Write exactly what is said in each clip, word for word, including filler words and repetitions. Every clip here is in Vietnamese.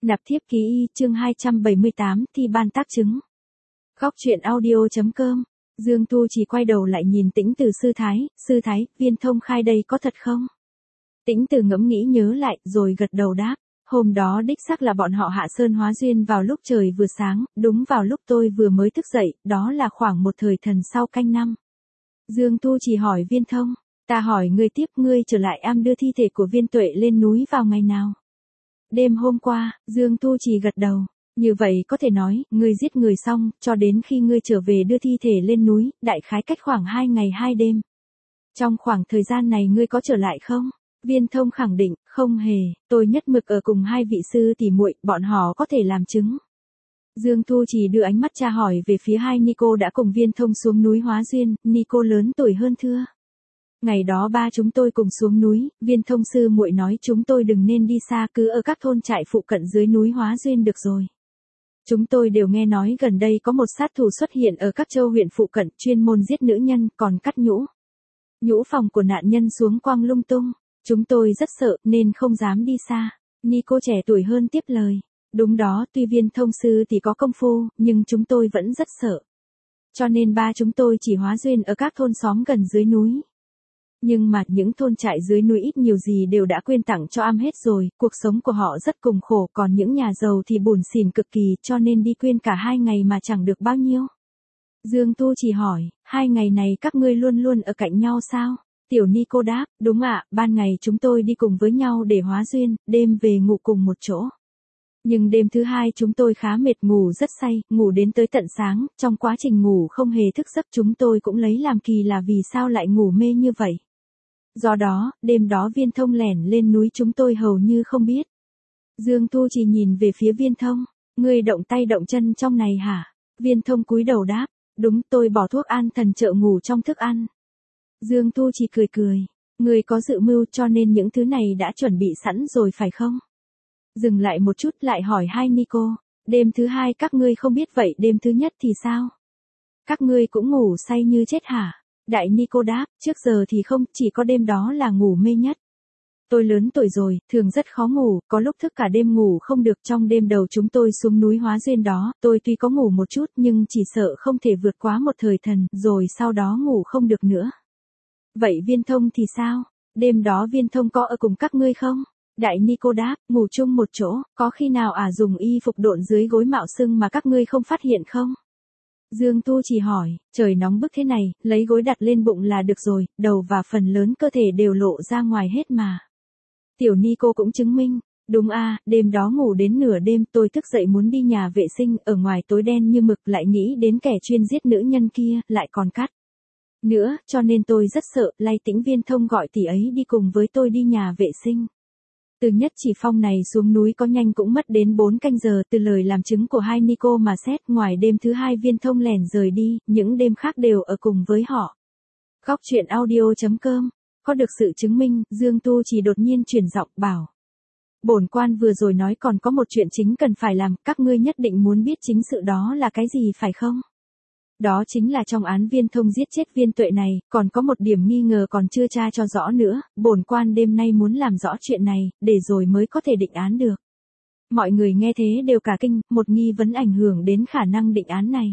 Nạp thiếp ký y chương hai trăm bảy mươi tám thi ban tác chứng. Góc truyện audio.com. Dương Tu chỉ quay đầu lại nhìn Tĩnh Từ sư thái, sư thái, Viên Thông khai đây có thật không? Tĩnh Từ ngẫm nghĩ nhớ lại, rồi gật đầu đáp. Hôm đó đích xác là bọn họ hạ sơn hóa duyên vào lúc trời vừa sáng, đúng vào lúc tôi vừa mới thức dậy, đó là khoảng một thời thần sau canh năm. Dương Tu chỉ hỏi Viên Thông, ta hỏi ngươi tiếp, ngươi trở lại am đưa thi thể của Viên Tuệ lên núi vào ngày nào? Đêm hôm qua. Dương Tu Trì gật đầu. Như vậy có thể nói, ngươi giết người xong, cho đến khi ngươi trở về đưa thi thể lên núi, đại khái cách khoảng hai ngày hai đêm. Trong khoảng thời gian này ngươi có trở lại không? Viên Thông khẳng định, không hề, tôi nhất mực ở cùng hai vị sư tỷ muội, bọn họ có thể làm chứng. Dương Tu Trì đưa ánh mắt tra hỏi về phía hai Nico đã cùng Viên Thông xuống núi hóa duyên, Nico lớn tuổi hơn thưa. Ngày đó ba chúng tôi cùng xuống núi, Viên Thông sư muội nói chúng tôi đừng nên đi xa, cứ ở các thôn trại phụ cận dưới núi hóa duyên được rồi. Chúng tôi đều nghe nói gần đây có một sát thủ xuất hiện ở các châu huyện phụ cận, chuyên môn giết nữ nhân, còn cắt nhũ. Nhũ phòng của nạn nhân xuống quăng lung tung. Chúng tôi rất sợ, nên không dám đi xa. Nico trẻ tuổi hơn tiếp lời. Đúng đó, tuy Viên Thông sư thì có công phu, nhưng chúng tôi vẫn rất sợ. Cho nên ba chúng tôi chỉ hóa duyên ở các thôn xóm gần dưới núi. Nhưng mà những thôn trại dưới núi ít nhiều gì đều đã quyên tặng cho am hết rồi, cuộc sống của họ rất cùng khổ, còn những nhà giàu thì bủn xỉn cực kỳ, cho nên đi quyên cả hai ngày mà chẳng được bao nhiêu. Dương Tu chỉ hỏi, hai ngày này các ngươi luôn luôn ở cạnh nhau sao? Tiểu Nico đáp, đúng ạ, ban ngày chúng tôi đi cùng với nhau để hóa duyên, đêm về ngủ cùng một chỗ. Nhưng đêm thứ hai chúng tôi khá mệt, ngủ rất say, ngủ đến tới tận sáng, trong quá trình ngủ không hề thức giấc, chúng tôi cũng lấy làm kỳ là vì sao lại ngủ mê như vậy. Do đó, đêm đó Viên Thông lẻn lên núi chúng tôi hầu như không biết. Dương Tu chỉ nhìn về phía Viên Thông, ngươi động tay động chân trong này hả? Viên Thông cúi đầu đáp, đúng, tôi bỏ thuốc an thần trợ ngủ trong thức ăn. Dương Tu chỉ cười cười, ngươi có dự mưu cho nên những thứ này đã chuẩn bị sẵn rồi phải không? Dừng lại một chút lại hỏi hai Nico, đêm thứ hai các ngươi không biết vậy đêm thứ nhất thì sao? Các ngươi cũng ngủ say như chết hả? Đại Nico đáp, trước giờ thì không, chỉ có đêm đó là ngủ mê nhất. Tôi lớn tuổi rồi, thường rất khó ngủ, có lúc thức cả đêm ngủ không được. Trong đêm đầu chúng tôi xuống núi hóa duyên đó, tôi tuy có ngủ một chút nhưng chỉ sợ không thể vượt quá một thời thần, rồi sau đó ngủ không được nữa. Vậy Viên Thông thì sao? Đêm đó Viên Thông có ở cùng các ngươi không? Đại Nico đáp, ngủ chung một chỗ, có khi nào à dùng y phục độn dưới gối mạo sưng mà các ngươi không phát hiện không? Dương Tu chỉ hỏi, trời nóng bức thế này, lấy gối đặt lên bụng là được rồi, đầu và phần lớn cơ thể đều lộ ra ngoài hết mà. Tiểu Nico cũng chứng minh, đúng a, đêm đó ngủ đến nửa đêm tôi thức dậy muốn đi nhà vệ sinh, ở ngoài tối đen như mực lại nghĩ đến kẻ chuyên giết nữ nhân kia, lại còn cắt nữa, cho nên tôi rất sợ, lay Tĩnh Viên Thông gọi tỷ ấy đi cùng với tôi đi nhà vệ sinh. Từ Nhất Chỉ Phong này xuống núi có nhanh cũng mất đến bốn canh giờ, từ lời làm chứng của hai Nico mà xét, ngoài đêm thứ hai Viên Thông lẻn rời đi, những đêm khác đều ở cùng với họ. Góc truyện audio.com. Có được sự chứng minh, Dương Tu chỉ đột nhiên chuyển giọng bảo. Bổn quan vừa rồi nói còn có một chuyện chính cần phải làm, các ngươi nhất định muốn biết chính sự đó là cái gì phải không? Đó chính là trong án Viên Thông giết chết Viên Tuệ này, còn có một điểm nghi ngờ còn chưa tra cho rõ nữa, bổn quan đêm nay muốn làm rõ chuyện này, để rồi mới có thể định án được. Mọi người nghe thế đều cả kinh, một nghi vấn ảnh hưởng đến khả năng định án này.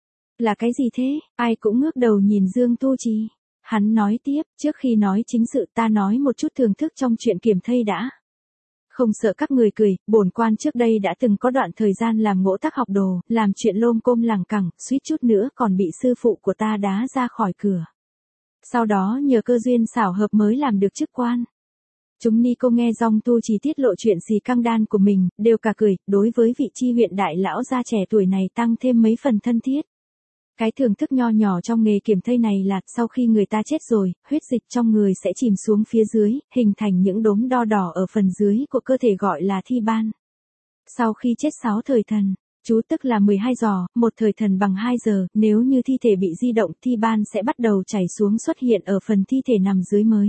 Là cái gì thế? Ai cũng ngước đầu nhìn Dương Tu Trì. Hắn nói tiếp, trước khi nói chính sự ta nói một chút thưởng thức trong chuyện kiểm thây đã. Không sợ các người cười, bổn quan trước đây đã từng có đoạn thời gian làm ngỗ tác học đồ, làm chuyện lôm côm lằng cẳng, suýt chút nữa còn bị sư phụ của ta đá ra khỏi cửa. Sau đó nhờ cơ duyên xảo hợp mới làm được chức quan. Chúng Nico nghe Dòng Tu chỉ tiết lộ chuyện xì căng đan của mình, đều cả cười, đối với vị chi huyện đại lão gia trẻ tuổi này tăng thêm mấy phần thân thiết. Cái thưởng thức nho nhỏ trong nghề kiểm thây này là, sau khi người ta chết rồi, huyết dịch trong người sẽ chìm xuống phía dưới, hình thành những đốm đo đỏ ở phần dưới của cơ thể gọi là thi ban. Sau khi chết sáu thời thần, chú tức là mười hai giò, một thời thần bằng hai giờ, nếu như thi thể bị di động, thi ban sẽ bắt đầu chảy xuống xuất hiện ở phần thi thể nằm dưới mới.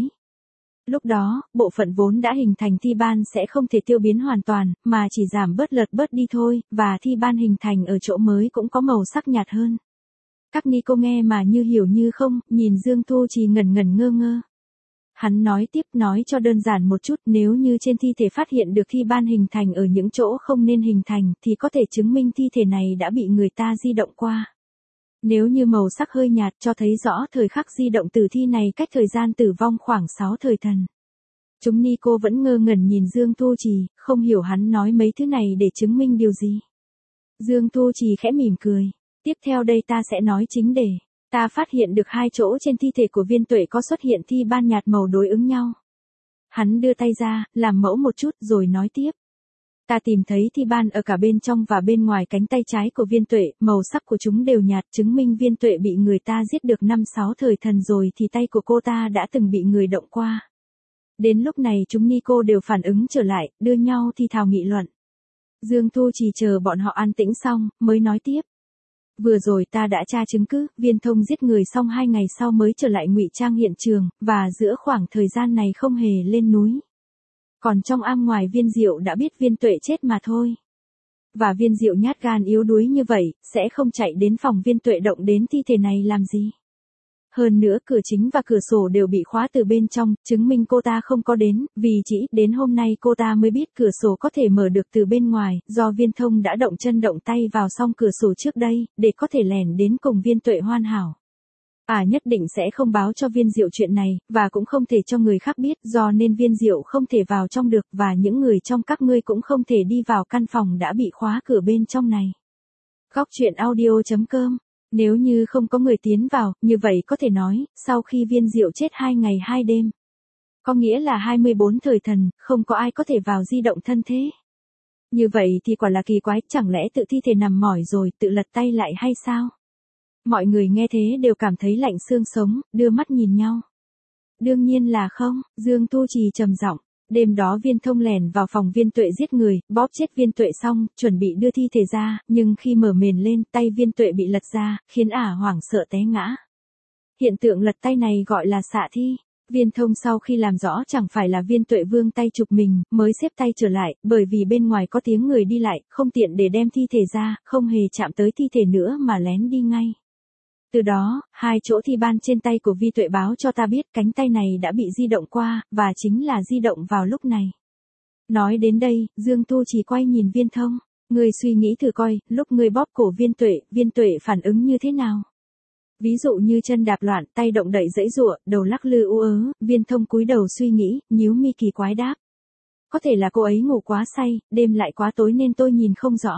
Lúc đó, bộ phận vốn đã hình thành thi ban sẽ không thể tiêu biến hoàn toàn, mà chỉ giảm bớt lật bớt đi thôi, và thi ban hình thành ở chỗ mới cũng có màu sắc nhạt hơn. Các Nico nghe mà như hiểu như không, nhìn Dương Tu Trì ngẩn ngẩn ngơ ngơ. Hắn nói tiếp, nói cho đơn giản một chút, nếu như trên thi thể phát hiện được thi ban hình thành ở những chỗ không nên hình thành, thì có thể chứng minh thi thể này đã bị người ta di động qua. Nếu như màu sắc hơi nhạt cho thấy rõ thời khắc di động tử thi này cách thời gian tử vong khoảng sáu thời thần. Chúng ni cô vẫn ngơ ngẩn nhìn Dương Thu Trì, không hiểu hắn nói mấy thứ này để chứng minh điều gì. Dương Thu Trì khẽ mỉm cười. Tiếp theo đây ta sẽ nói chính đề. Ta phát hiện được hai chỗ trên thi thể của Viên Tuệ có xuất hiện thi ban nhạt màu đối ứng nhau. Hắn đưa tay ra, làm mẫu một chút rồi nói tiếp. Ta tìm thấy thi ban ở cả bên trong và bên ngoài cánh tay trái của Viên Tuệ, màu sắc của chúng đều nhạt, chứng minh Viên Tuệ bị người ta giết được năm sáu thời thần rồi thì tay của cô ta đã từng bị người động qua. Đến lúc này chúng ni cô đều phản ứng trở lại, đưa nhau thì thào nghị luận. Dương Thu Trì chờ bọn họ an tĩnh xong, mới nói tiếp. Vừa rồi ta đã tra chứng cứ, Viên Thông giết người xong hai ngày sau mới trở lại ngụy trang hiện trường, và giữa khoảng thời gian này không hề lên núi. Còn trong am ngoài Viên Diệu đã biết Viên Tuệ chết mà thôi. Và Viên Diệu nhát gan yếu đuối như vậy, sẽ không chạy đến phòng Viên Tuệ động đến thi thể này làm gì. Hơn nữa cửa chính và cửa sổ đều bị khóa từ bên trong, chứng minh cô ta không có đến, vì chỉ đến hôm nay cô ta mới biết cửa sổ có thể mở được từ bên ngoài, do Viên Thông đã động chân động tay vào xong cửa sổ trước đây, để có thể lẻn đến cùng Viên Tuệ hoàn hảo. À nhất định sẽ không báo cho Viên Diệu chuyện này, và cũng không thể cho người khác biết, do nên Viên Diệu không thể vào trong được, và những người trong các ngươi cũng không thể đi vào căn phòng đã bị khóa cửa bên trong này. Góc truyện audio chấm com. Nếu như không có người tiến vào, như vậy có thể nói, sau khi Viên Diệu chết hai ngày hai đêm. Có nghĩa là hai mươi bốn thời thần, không có ai có thể vào di động thân thế. Như vậy thì quả là kỳ quái, chẳng lẽ tự thi thể nằm mỏi rồi, tự lật tay lại hay sao? Mọi người nghe thế đều cảm thấy lạnh xương sống, đưa mắt nhìn nhau. Đương nhiên là không, Dương Thu Trì trầm giọng. Đêm đó Viên Thông lẻn vào phòng Viên Tuệ giết người, bóp chết Viên Tuệ xong, chuẩn bị đưa thi thể ra, nhưng khi mở mền lên, tay Viên Tuệ bị lật ra, khiến ả hoảng sợ té ngã. Hiện tượng lật tay này gọi là xạ thi. Viên Thông sau khi làm rõ chẳng phải là Viên Tuệ vươn tay chụp mình, mới xếp tay trở lại, bởi vì bên ngoài có tiếng người đi lại, không tiện để đem thi thể ra, không hề chạm tới thi thể nữa mà lén đi ngay. Từ đó, hai chỗ thi ban trên tay của Vi Tuệ báo cho ta biết cánh tay này đã bị di động qua, và chính là di động vào lúc này. Nói đến đây, Dương Thu chỉ quay nhìn Viên Thông. Ngươi suy nghĩ thử coi, lúc ngươi bóp cổ Viên Tuệ, Viên Tuệ phản ứng như thế nào? Ví dụ như chân đạp loạn, tay động đậy giãy giụa, đầu lắc lư u ớ, Viên Thông cúi đầu suy nghĩ, nhíu mi kỳ quái đáp. Có thể là cô ấy ngủ quá say, đêm lại quá tối nên tôi nhìn không rõ.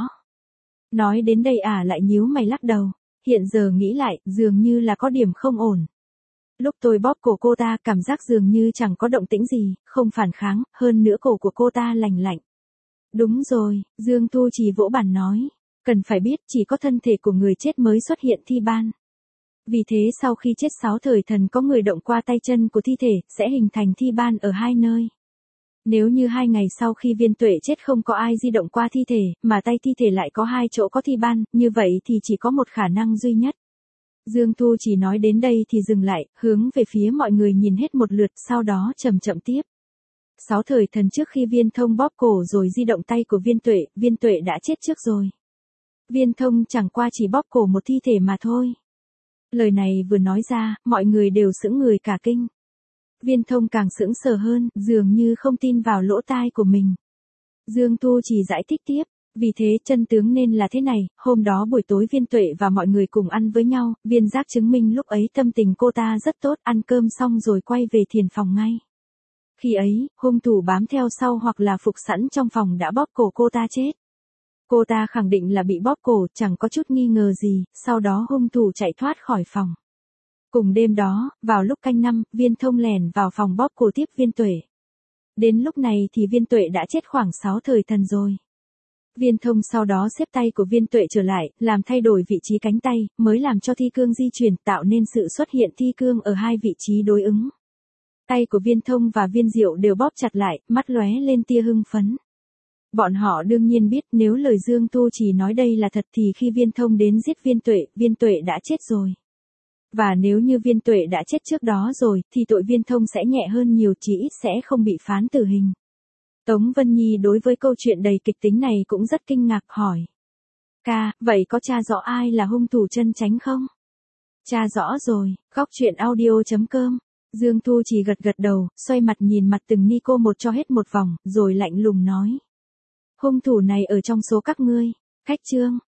Nói đến đây ả à lại nhíu mày lắc đầu. Hiện giờ nghĩ lại, dường như là có điểm không ổn. Lúc tôi bóp cổ cô ta, cảm giác dường như chẳng có động tĩnh gì, không phản kháng, hơn nữa cổ của cô ta lành lạnh. Đúng rồi, Dương Thu Trì vỗ bàn nói. Cần phải biết, chỉ có thân thể của người chết mới xuất hiện thi ban. Vì thế sau khi chết sáu thời thần có người động qua tay chân của thi thể, sẽ hình thành thi ban ở hai nơi. Nếu như hai ngày sau khi Viên Tuệ chết không có ai di động qua thi thể, mà tay thi thể lại có hai chỗ có thi ban, như vậy thì chỉ có một khả năng duy nhất. Dương Thu chỉ nói đến đây thì dừng lại, hướng về phía mọi người nhìn hết một lượt, sau đó chậm chậm tiếp. Sáu thời thần trước khi Viên Thông bóp cổ rồi di động tay của Viên Tuệ, Viên Tuệ đã chết trước rồi. Viên Thông chẳng qua chỉ bóp cổ một thi thể mà thôi. Lời này vừa nói ra, mọi người đều sững người cả kinh. Viên Thông càng sững sờ hơn, dường như không tin vào lỗ tai của mình. Dương Thu chỉ giải thích tiếp, vì thế chân tướng nên là thế này, hôm đó buổi tối Viên Tuệ và mọi người cùng ăn với nhau, Viên Giác chứng minh lúc ấy tâm tình cô ta rất tốt, ăn cơm xong rồi quay về thiền phòng ngay. Khi ấy, hung thủ bám theo sau hoặc là phục sẵn trong phòng đã bóp cổ cô ta chết. Cô ta khẳng định là bị bóp cổ, chẳng có chút nghi ngờ gì, sau đó hung thủ chạy thoát khỏi phòng. Cùng đêm đó, vào lúc canh năm, Viên Thông lẻn vào phòng bóp cổ tiếp Viên Tuệ. Đến lúc này thì Viên Tuệ đã chết khoảng sáu thời thần rồi. Viên Thông sau đó xếp tay của Viên Tuệ trở lại, làm thay đổi vị trí cánh tay, mới làm cho thi cương di chuyển, tạo nên sự xuất hiện thi cương ở hai vị trí đối ứng. Tay của Viên Thông và Viên Diệu đều bóp chặt lại, mắt lóe lên tia hưng phấn. Bọn họ đương nhiên biết nếu lời Dương Thu chỉ nói đây là thật thì khi Viên Thông đến giết Viên Tuệ, Viên Tuệ đã chết rồi. Và nếu như Viên Tuệ đã chết trước đó rồi, thì tội Viên Thông sẽ nhẹ hơn nhiều, chỉ ít sẽ không bị phán tử hình. Tống Vân Nhi đối với câu chuyện đầy kịch tính này cũng rất kinh ngạc, hỏi. Ca, vậy có tra rõ ai là hung thủ chân chánh không? Tra rõ rồi, góc truyện audio chấm com Dương Thu chỉ gật gật đầu, xoay mặt nhìn mặt từng ni cô một cho hết một vòng, rồi lạnh lùng nói. Hung thủ này ở trong số các ngươi. Khách Trương,